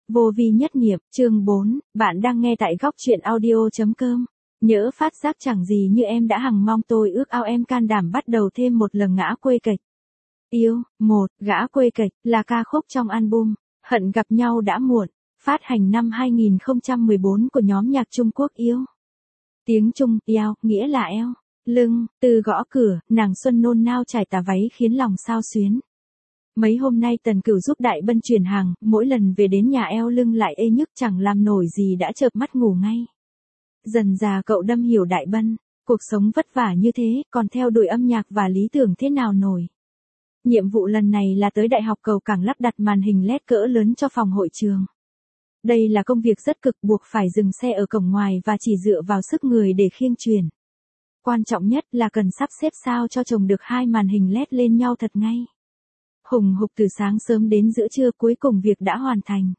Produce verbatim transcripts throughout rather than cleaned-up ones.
Vô vi nhất niệm, chương bốn, bạn đang nghe tại góc truyện audio.com. Nhỡ phát giác chẳng gì như em đã hằng mong tôi ước ao em can đảm bắt đầu thêm một lần ngã quê kịch. Yêu, một, gã quê kịch, là ca khúc trong album, Hận gặp nhau đã muộn, phát hành năm hai nghìn không trăm mười bốn của nhóm nhạc Trung Quốc Yêu. Tiếng Trung, eo, nghĩa là eo, lưng, từ gõ cửa, nàng xuân nôn nao trải tà váy khiến lòng xao xuyến. Mấy hôm nay Tần Cửu giúp Đại Bân chuyển hàng, mỗi lần về đến nhà eo lưng lại ê nhức chẳng làm nổi gì đã chợp mắt ngủ ngay. Dần già cậu đâm hiểu Đại Bân, cuộc sống vất vả như thế, còn theo đuổi âm nhạc và lý tưởng thế nào nổi. Nhiệm vụ lần này là tới Đại học Cầu Cảng lắp đặt màn hình led cỡ lớn cho phòng hội trường. Đây là công việc rất cực, buộc phải dừng xe ở cổng ngoài và chỉ dựa vào sức người để khiêng chuyển. Quan trọng nhất là cần sắp xếp sao cho chồng được hai màn hình led lên nhau thật ngay. Hùng hục từ sáng sớm đến giữa trưa, cuối cùng việc đã hoàn thành.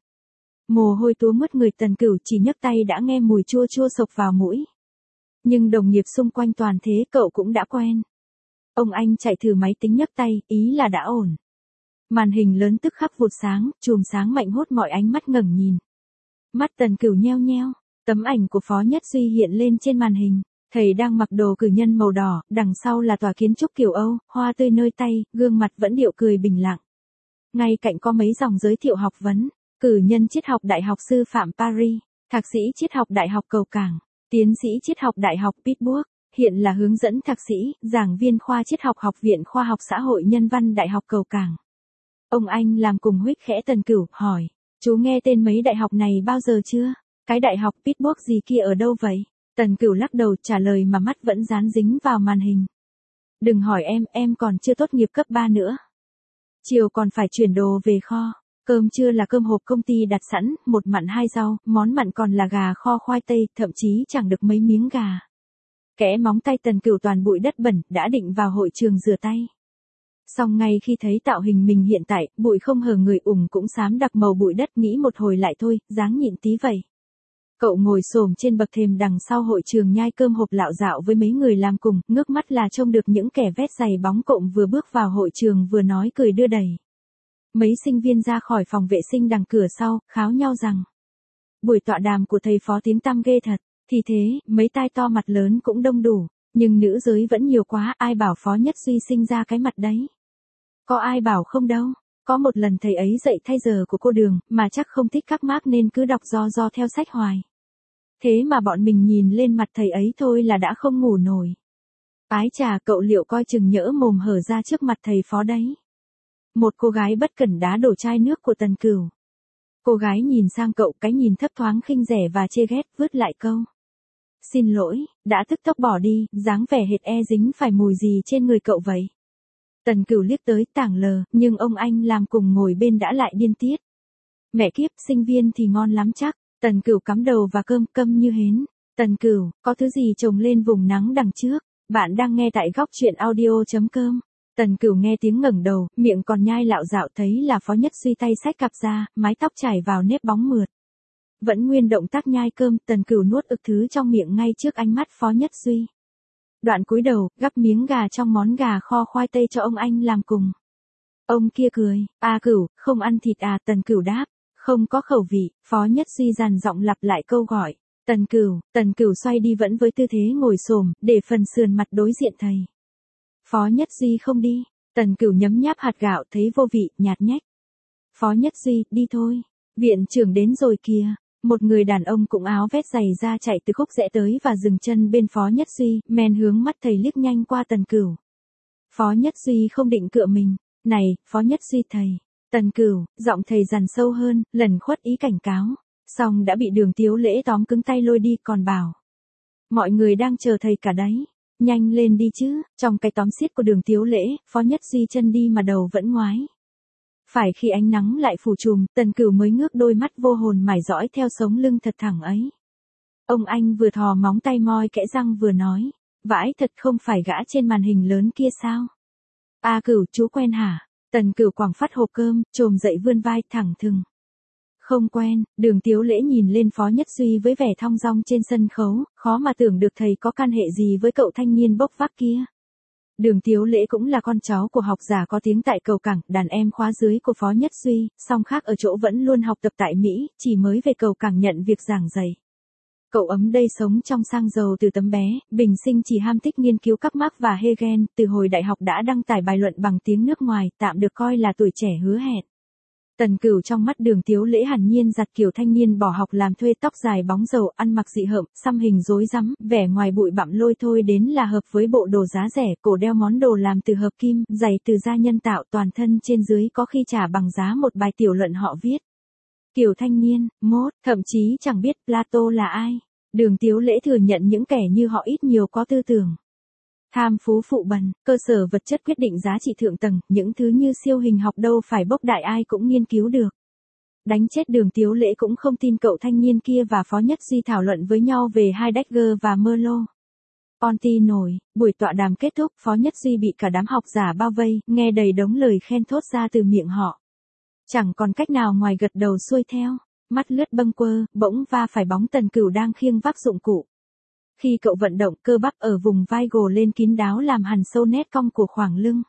Mồ hôi túa mướt người, Tần Cửu chỉ nhấc tay đã nghe mùi chua chua sộc vào mũi. Nhưng đồng nghiệp xung quanh toàn thế, cậu cũng đã quen. Ông anh chạy thử máy tính nhấc tay, ý là đã ổn. Màn hình lớn tức khắc vụt sáng, chùm sáng mạnh hút mọi ánh mắt ngẩng nhìn. Mắt Tần Cửu nheo nheo, tấm ảnh của Phó Nhất Duy hiện lên trên màn hình. Thầy đang mặc đồ cử nhân màu đỏ, đằng sau là tòa kiến trúc kiểu Âu, hoa tươi nơi tay, gương mặt vẫn điệu cười bình lặng. Ngay cạnh có mấy dòng giới thiệu học vấn, cử nhân triết học Đại học Sư phạm Paris, thạc sĩ triết học Đại học Cầu Cảng, tiến sĩ triết học Đại học Pittsburgh, hiện là hướng dẫn thạc sĩ, giảng viên khoa triết học Học viện Khoa học Xã hội Nhân văn Đại học Cầu Cảng. Ông anh làm cùng huých khẽ Tần Cửu, hỏi, chú nghe tên mấy đại học này bao giờ chưa? Cái Đại học Pittsburgh gì kia ở đâu vậy? Tần Cửu lắc đầu trả lời mà mắt vẫn dán dính vào màn hình. Đừng hỏi em, em còn chưa tốt nghiệp cấp ba nữa. Chiều còn phải chuyển đồ về kho. Cơm trưa là cơm hộp công ty đặt sẵn, một mặn hai rau, món mặn còn là gà kho khoai tây, thậm chí chẳng được mấy miếng gà. Kẽ móng tay Tần Cửu toàn bụi đất bẩn, đã định vào hội trường rửa tay. Song ngay khi thấy tạo hình mình hiện tại, bụi không hở người, ủng cũng xám đặc màu bụi đất, nghĩ một hồi lại thôi, dáng nhịn tí vậy. Cậu ngồi xổm trên bậc thềm đằng sau hội trường nhai cơm hộp lạo dạo với mấy người làm cùng, ngước mắt là trông được những kẻ vét giày bóng cộm vừa bước vào hội trường vừa nói cười đưa đẩy. Mấy sinh viên ra khỏi phòng vệ sinh đằng cửa sau, kháo nhau rằng buổi tọa đàm của thầy Phó tiếng tăm ghê thật. Thì thế, mấy tai to mặt lớn cũng đông đủ, nhưng nữ giới vẫn nhiều quá, ai bảo Phó Nhất Duy sinh ra cái mặt đấy. Có ai bảo không đâu. Có một lần thầy ấy dạy thay giờ của cô Đường, mà chắc không thích các mác nên cứ đọc do do theo sách hoài. Thế mà bọn mình nhìn lên mặt thầy ấy thôi là đã không ngủ nổi. Ái chà, cậu liệu coi chừng nhỡ mồm hở ra trước mặt thầy Phó đấy. Một cô gái bất cẩn đá đổ chai nước của Tần Cửu. Cô gái nhìn sang cậu, cái nhìn thấp thoáng khinh rẻ và chê ghét, vứt lại câu. Xin lỗi, đã tức tốc bỏ đi, dáng vẻ hệt e dính phải mùi gì trên người cậu vậy. Tần Cửu liếc tới tảng lờ, nhưng ông anh làm cùng ngồi bên đã lại điên tiết. Mẹ kiếp, sinh viên thì ngon lắm chắc. Tần Cửu cắm đầu và cơm câm như hến. Tần Cửu, có thứ gì trồng lên vùng nắng đằng trước? Bạn đang nghe tại góc truyện audio.com. Tần Cửu nghe tiếng ngẩng đầu, miệng còn nhai lạo dạo, thấy là Phó Nhất Duy tay xách cặp ra, mái tóc chảy vào nếp bóng mượt. Vẫn nguyên động tác nhai cơm, Tần Cửu nuốt ực thứ trong miệng ngay trước ánh mắt Phó Nhất Duy. Đoạn cúi đầu, gắp miếng gà trong món gà kho khoai tây cho ông anh làm cùng. Ông kia cười, à Cửu, không ăn thịt à? Tần Cửu đáp, không có khẩu vị. Phó Nhất Duy dằn giọng lặp lại câu gọi. Tần Cửu, Tần Cửu xoay đi vẫn với tư thế ngồi xổm, để phần sườn mặt đối diện thầy. Phó Nhất Duy không đi. Tần Cửu nhấm nháp hạt gạo thấy vô vị, nhạt nhách. Phó Nhất Duy, đi thôi. Viện trưởng đến rồi kìa. Một người đàn ông cũng áo vét giày ra chạy từ khúc rẽ tới và dừng chân bên Phó Nhất Duy, men hướng mắt thầy liếc nhanh qua Tần Cửu. Phó Nhất Duy không định cựa mình. Này, Phó Nhất Duy thầy. Tần Cửu, giọng thầy dằn sâu hơn, lần khuất ý cảnh cáo. Xong đã bị Đường Tiếu Lễ tóm cứng tay lôi đi, còn bảo. Mọi người đang chờ thầy cả đấy. Nhanh lên đi chứ. Trong cái tóm xiết của Đường Tiếu Lễ, Phó Nhất Duy chân đi mà đầu vẫn ngoái. Phải khi ánh nắng lại phủ trùm, Tần Cửu mới ngước đôi mắt vô hồn mải dõi theo sống lưng thật thẳng ấy. Ông anh vừa thò móng tay moi kẽ răng vừa nói. Vãi thật, không phải gã trên màn hình lớn kia sao? À Cửu, chú quen hả? Tần Cửu quẳng phát hộp cơm, trồm dậy vươn vai thẳng thừng. Không quen. Đường Tiếu Lễ nhìn lên Phó Nhất Duy với vẻ thong dong trên sân khấu, khó mà tưởng được thầy có can hệ gì với cậu thanh niên bốc vác kia. Đường Tiếu Lễ cũng là con cháu của học giả có tiếng tại cầu cảng, đàn em khóa dưới của Phó Nhất Duy, song khác ở chỗ vẫn luôn học tập tại Mỹ, chỉ mới về cầu cảng nhận việc giảng dạy. Cậu ấm đây sống trong sang giàu từ tấm bé, bình sinh chỉ ham thích nghiên cứu các Marx và Hegel, từ hồi đại học đã đăng tải bài luận bằng tiếng nước ngoài, tạm được coi là tuổi trẻ hứa hẹn. Tần Cửu trong mắt Đường Tiếu Lễ hẳn nhiên giặt kiểu thanh niên bỏ học làm thuê, tóc dài bóng dầu, ăn mặc dị hợm, xăm hình rối rắm, vẻ ngoài bụi bặm lôi thôi đến là hợp với bộ đồ giá rẻ, cổ đeo món đồ làm từ hợp kim, giày từ da nhân tạo, toàn thân trên dưới có khi trả bằng giá một bài tiểu luận họ viết. Kiểu thanh niên, mốt, thậm chí chẳng biết Plato là ai. Đường Tiếu Lễ thừa nhận những kẻ như họ ít nhiều có tư tưởng tham phú phụ bần, cơ sở vật chất quyết định giá trị thượng tầng, những thứ như siêu hình học đâu phải bốc đại ai cũng nghiên cứu được. Đánh chết Đường Tiếu Lễ cũng không tin cậu thanh niên kia và Phó Nhất Duy thảo luận với nhau về Heidegger và Merleau. Ponty nổi, buổi tọa đàm kết thúc, Phó Nhất Duy bị cả đám học giả bao vây, nghe đầy đống lời khen thốt ra từ miệng họ. Chẳng còn cách nào ngoài gật đầu xuôi theo, mắt lướt bâng quơ, bỗng va phải bóng Tần Cửu đang khiêng vác dụng cụ. Khi cậu vận động, cơ bắp ở vùng vai gồ lên kín đáo làm hằn sâu nét cong của khoảng lưng.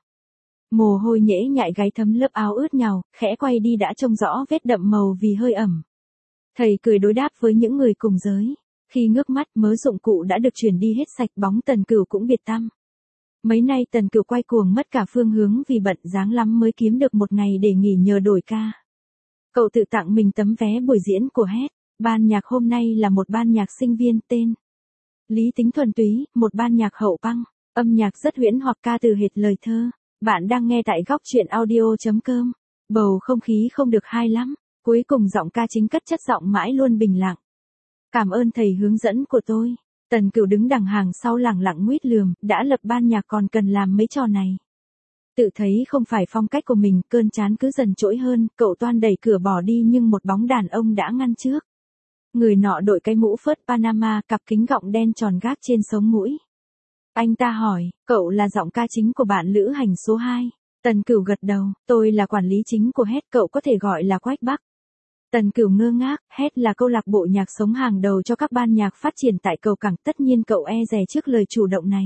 Mồ hôi nhễ nhại gáy thấm lớp áo ướt nhàu, khẽ quay đi đã trông rõ vết đậm màu vì hơi ẩm. Thầy cười đối đáp với những người cùng giới. Khi ngước mắt, mớ dụng cụ đã được chuyển đi hết sạch, bóng Tần Cửu cũng biệt tăm. Mấy nay Tần Cửu quay cuồng mất cả phương hướng vì bận dáng lắm mới kiếm được một ngày để nghỉ nhờ đổi ca. Cậu tự tặng mình tấm vé buổi diễn của Hét. Ban nhạc hôm nay là một ban nhạc sinh viên tên Lý Tính thuần túy, một ban nhạc hậu băng, âm nhạc rất huyễn hoặc ca từ hệt lời thơ. Bạn đang nghe tại góc truyện audio.com. Bầu không khí không được hay lắm, cuối cùng giọng ca chính cất chất giọng mãi luôn bình lặng. Cảm ơn thầy hướng dẫn của tôi. Tần Cửu đứng đằng hàng sau lẳng lặng nguýt lườm, đã lập ban nhạc còn cần làm mấy trò này. Tự thấy không phải phong cách của mình, cơn chán cứ dần trỗi hơn, cậu toan đẩy cửa bỏ đi nhưng một bóng đàn ông đã ngăn trước. Người nọ đội cái mũ phớt Panama, cặp kính gọng đen tròn gác trên sống mũi. Anh ta hỏi, cậu là giọng ca chính của bạn lữ hành số hai. Tần Cửu gật đầu, tôi là quản lý chính của Hét, cậu có thể gọi là Quách Bắc. Tần Cửu ngơ ngác, Hét là câu lạc bộ nhạc sống hàng đầu cho các ban nhạc phát triển tại cầu cảng, tất nhiên cậu e dè trước lời chủ động này.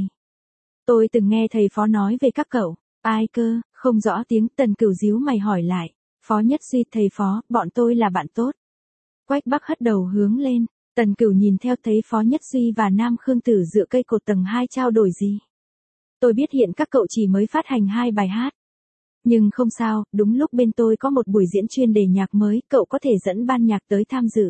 Tôi từng nghe thầy Phó nói về các cậu. Ai cơ, không rõ tiếng. Tần Cửu díu mày hỏi lại. Phó Nhất Duy, thầy Phó, bọn tôi là bạn tốt. Quách Bắc hất đầu hướng lên. Tần Cửu nhìn theo thấy Phó Nhất Duy và Nam Khương Tử dựa cây cột tầng hai trao đổi gì. Tôi biết hiện các cậu chỉ mới phát hành hai bài hát. Nhưng không sao, đúng lúc bên tôi có một buổi diễn chuyên đề nhạc mới, cậu có thể dẫn ban nhạc tới tham dự.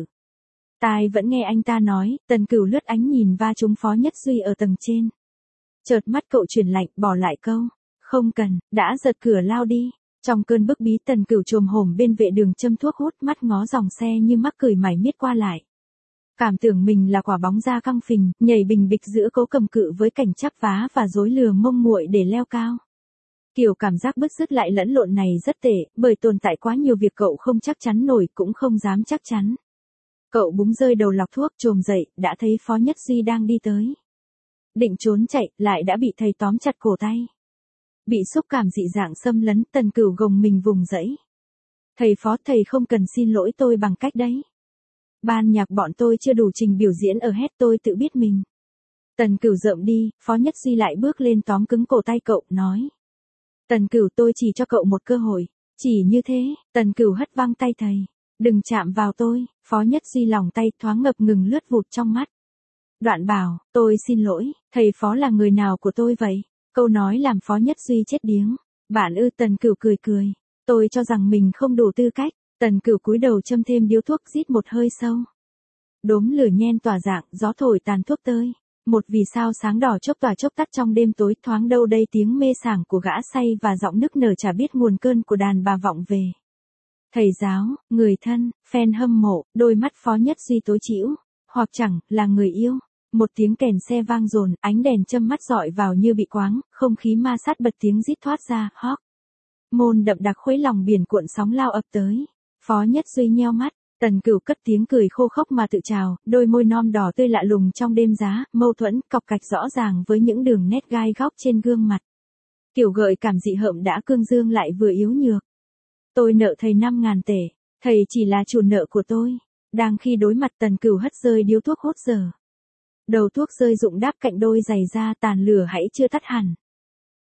Tai vẫn nghe anh ta nói. Tần Cửu lướt ánh nhìn va trúng Phó Nhất Duy ở tầng trên. Chợt mắt cậu chuyển lạnh, bỏ lại câu. Không cần, đã giật cửa lao đi. Trong cơn bức bí, Tần Cửu chồm hổm bên vệ đường châm thuốc hút, mắt ngó dòng xe như mắc cười mải miết qua lại. Cảm tưởng mình là quả bóng da căng phình, nhảy bình bịch giữa cố cầm cự với cảnh chắp vá và dối lừa mông nguội để leo cao. Kiểu cảm giác bứt rứt lại lẫn lộn này rất tệ, bởi tồn tại quá nhiều việc cậu không chắc chắn nổi, cũng không dám chắc chắn. Cậu búng rơi đầu lọc thuốc, chồm dậy, đã thấy Phó Nhất Duy đang đi tới. Định trốn chạy, lại đã bị thầy tóm chặt cổ tay. Bị xúc cảm dị dạng xâm lấn, Tần Cửu gồng mình vùng dẫy. Thầy Phó, thầy không cần xin lỗi tôi bằng cách đấy. Ban nhạc bọn tôi chưa đủ trình biểu diễn ở Hét, tôi tự biết mình. Tần Cửu rợm đi, Phó Nhất Duy lại bước lên tóm cứng cổ tay cậu, nói. Tần Cửu, tôi chỉ cho cậu một cơ hội. Chỉ như thế. Tần Cửu hất văng tay thầy. Đừng chạm vào tôi. Phó Nhất Duy lòng tay thoáng ngập ngừng lướt vụt trong mắt. Đoạn bảo, tôi xin lỗi, thầy Phó là người nào của tôi vậy? Câu nói làm Phó Nhất Duy chết điếng. Bạn ư? Tần Cửu cười cười. Tôi cho rằng mình không đủ tư cách. Tần Cửu cúi đầu châm thêm điếu thuốc, rít một hơi sâu. Đốm lửa nhen tỏa dạng, gió thổi tàn thuốc tơi. Một vì sao sáng đỏ chốc tỏa chốc tắt trong đêm tối, thoáng đâu đây tiếng mê sảng của gã say và giọng nức nở chả biết nguồn cơn của đàn bà vọng về. Thầy giáo, người thân, fan hâm mộ, đôi mắt Phó Nhất Duy tối trĩu, hoặc chẳng là người yêu. Một tiếng kèn xe vang dồn, ánh đèn châm mắt dọi vào như bị quáng, không khí ma sát bật tiếng rít thoát ra, hót. Môn đậm đặc khuấy lòng biển cuộn sóng lao ập tới. Phó Nhất Duy nheo mắt. Tần Cửu cất tiếng cười khô khốc mà tự trào, đôi môi non đỏ tươi lạ lùng trong đêm giá, mâu thuẫn, cọc cạch rõ ràng với những đường nét gai góc trên gương mặt. Kiểu gợi cảm dị hợm đã cương dương lại vừa yếu nhược. Tôi nợ thầy năm ngàn tể, thầy chỉ là chủ nợ của tôi. Đang khi đối mặt, Tần Cửu hất rơi điếu thuốc hốt giờ. Đầu thuốc rơi rụng đáp cạnh đôi giày da, tàn lửa hãy chưa tắt hẳn.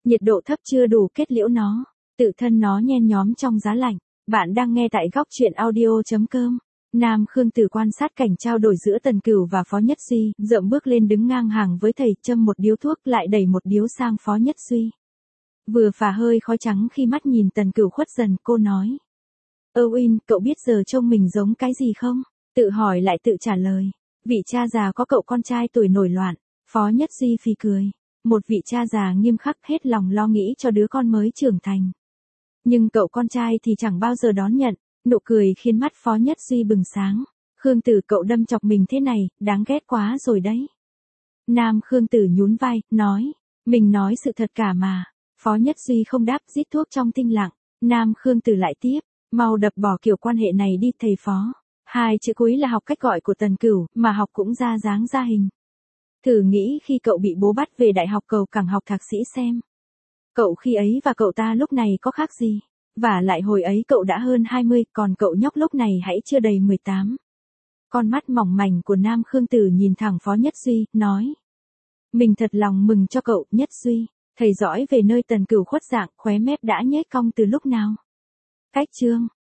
Nhiệt độ thấp chưa đủ kết liễu nó, tự thân nó nhen nhóm trong giá lạnh. Bạn đang nghe tại góc chuyện audio.com. Nam Khương Tử quan sát cảnh trao đổi giữa Tần Cửu và Phó Nhất Duy, dậm bước lên đứng ngang hàng với thầy, châm một điếu thuốc lại đẩy một điếu sang Phó Nhất Duy. Vừa phả hơi khói trắng khi mắt nhìn Tần Cửu khuất dần, cô nói. Owen, cậu biết giờ trông mình giống cái gì không? Tự hỏi lại tự trả lời. Vị cha già có cậu con trai tuổi nổi loạn. Phó Nhất Duy phì cười. Một vị cha già nghiêm khắc hết lòng lo nghĩ cho đứa con mới trưởng thành. Nhưng cậu con trai thì chẳng bao giờ đón nhận. Nụ cười khiến mắt Phó Nhất Duy bừng sáng. Khương Tử, cậu đâm chọc mình thế này, đáng ghét quá rồi đấy. Nam Khương Tử nhún vai, nói. Mình nói sự thật cả mà. Phó Nhất Duy không đáp, rít thuốc trong tinh lặng. Nam Khương Tử lại tiếp. Mau đập bỏ kiểu quan hệ này đi thầy Phó. Hai chữ cuối là học cách gọi của Tần Cửu, mà học cũng ra dáng ra hình. Thử nghĩ khi cậu bị bố bắt về đại học cầu cẳng học thạc sĩ xem. Cậu khi ấy và cậu ta lúc này có khác gì? Và lại hồi ấy cậu đã hơn hai mươi, còn cậu nhóc lúc này hãy chưa đầy mười tám. Con mắt mỏng mảnh của Nam Khương Tử nhìn thẳng Phó Nhất Duy, nói. Mình thật lòng mừng cho cậu, Nhất Duy. Thầy dõi về nơi Tần Cửu khuất dạng, khóe mép đã nhếch cong từ lúc nào? Cách chương.